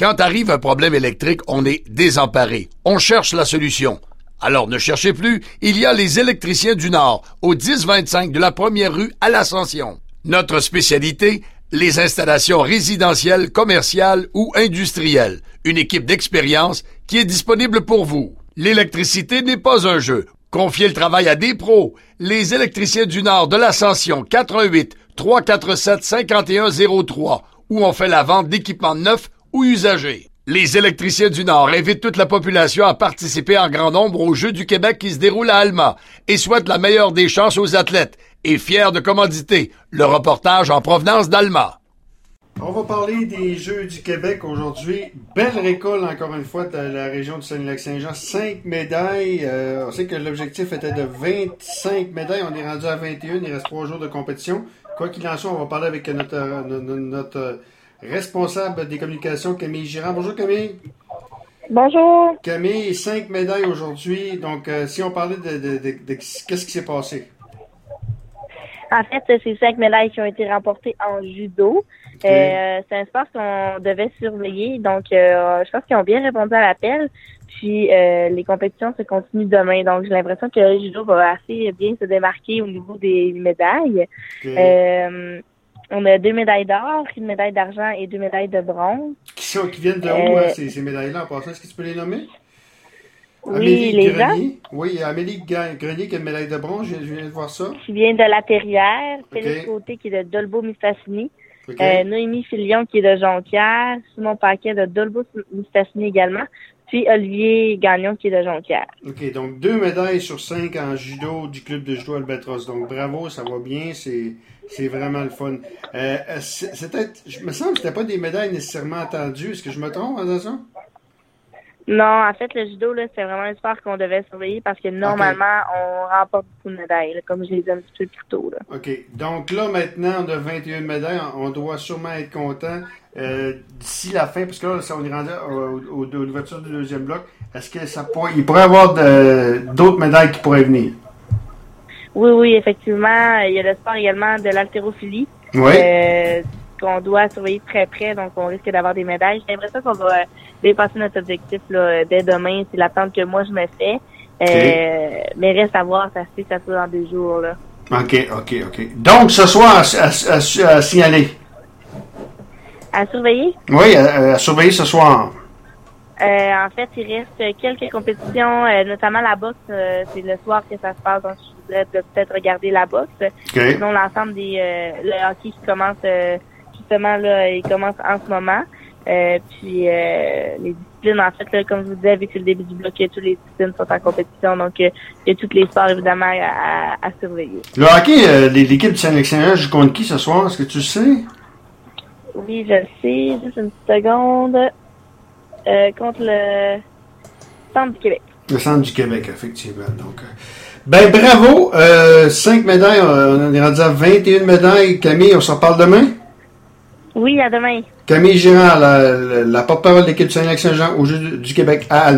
Quand arrive un problème électrique, on est désemparé. On cherche la solution. Alors ne cherchez plus, il y a les électriciens du Nord, au 1025 de la Première rue à l'Ascension. Notre spécialité, les installations résidentielles, commerciales ou industrielles. Une équipe d'expérience qui est disponible pour vous. L'électricité n'est pas un jeu. Confiez le travail à des pros. Les électriciens du Nord de l'Ascension, 88 347 5103, où on fait la vente d'équipements neufs ou usagés. Les électriciens du Nord invitent toute la population à participer en grand nombre aux Jeux du Québec qui se déroulent à Alma et souhaitent la meilleure des chances aux athlètes et fiers de commanditer le reportage en provenance d'Alma. On va parler des Jeux du Québec aujourd'hui. Belle récolte, encore une fois, de la région du Saguenay-Lac-Saint-Jean. 5 médailles. On sait que l'objectif était de 25 médailles. On est rendu à 21. Il reste 3 jours de compétition. Quoi qu'il en soit, on va parler avec notre responsable des communications, Camille Girard. Bonjour, Camille. Bonjour. Camille, 5 médailles aujourd'hui. Donc, si on parlait de qu'est-ce qui s'est passé? En fait, c'est 5 médailles qui ont été remportées en judo. Okay. C'est un sport qu'on devait surveiller. Donc, je pense qu'ils ont bien répondu à l'appel. Puis, les compétitions se continuent demain. Donc, j'ai l'impression que le judo va assez bien se démarquer au niveau des médailles. Okay. On a 2 médailles d'or, 1 médaille d'argent et 2 médailles de bronze. Qui viennent de où, ces médailles-là, en passant? Est-ce que tu peux les nommer? Oui, Amélie les Grenier. Oui, Amélie Grenier qui a une médaille de bronze, je viens de voir ça. Qui vient de La Perrière, Félix Côté qui est de Dolbeau-Mistassini, Noémie Filion qui est de Jonquière, Simon Paquet de Dolbeau-Mistassini également, puis Olivier Gagnon qui est de Jonquière. OK, donc 2 médailles sur 5 en judo du club de judo Albatros. Donc bravo, ça va bien, c'est vraiment le fun. Je me semble que c'était pas des médailles nécessairement attendues. Est-ce que je me trompe en disant ça? Non, en fait, le judo, là, c'est vraiment un sport qu'on devait surveiller parce que normalement, on remporte beaucoup de médailles, là, comme je l'ai dit un petit peu plus tôt. Là. OK. Donc là, maintenant, on a 21 médailles. On doit sûrement être content d'ici la fin, parce que là, on est rendu à l'ouverture du deuxième bloc. Est-ce que il pourrait y avoir d'autres médailles qui pourraient venir? Oui, effectivement. Il y a le sport également de l'haltérophilie. Oui. Qu'on doit surveiller de très près, donc on risque d'avoir des médailles. J'ai l'impression qu'on va dépasser notre objectif là, dès demain. C'est l'attente que moi je me fais. Mais reste à voir, ça se fait dans 2 jours. Là. OK. Donc, ce soir, à signaler. À surveiller? Oui, à surveiller ce soir. En fait, il reste quelques compétitions, notamment la boxe. C'est le soir que ça se passe, donc je voudrais peut-être regarder la boxe. Okay. Sinon, l'ensemble le hockey qui commence justement là, il commence en ce moment. Puis les disciplines, en fait, là, comme je vous disais, vu que c'est le début du bloc, toutes les disciplines sont en compétition, donc il y a tous les sports évidemment à surveiller. Le hockey, l'équipe du Saguenay-Lac-Saint-Jean joue contre qui ce soir? Est-ce que tu le sais? Oui, je le sais. Juste une petite seconde. Contre le Centre du Québec. Le Centre du Québec, effectivement. Donc, bravo. 5 médailles. On est rendu à 21 médailles. Camille, on s'en parle demain? Oui, à demain. Camille Girard, la porte-parole de l'équipe du Saguenay-Lac-Saint-Jean aux Jeux du Québec à Alma.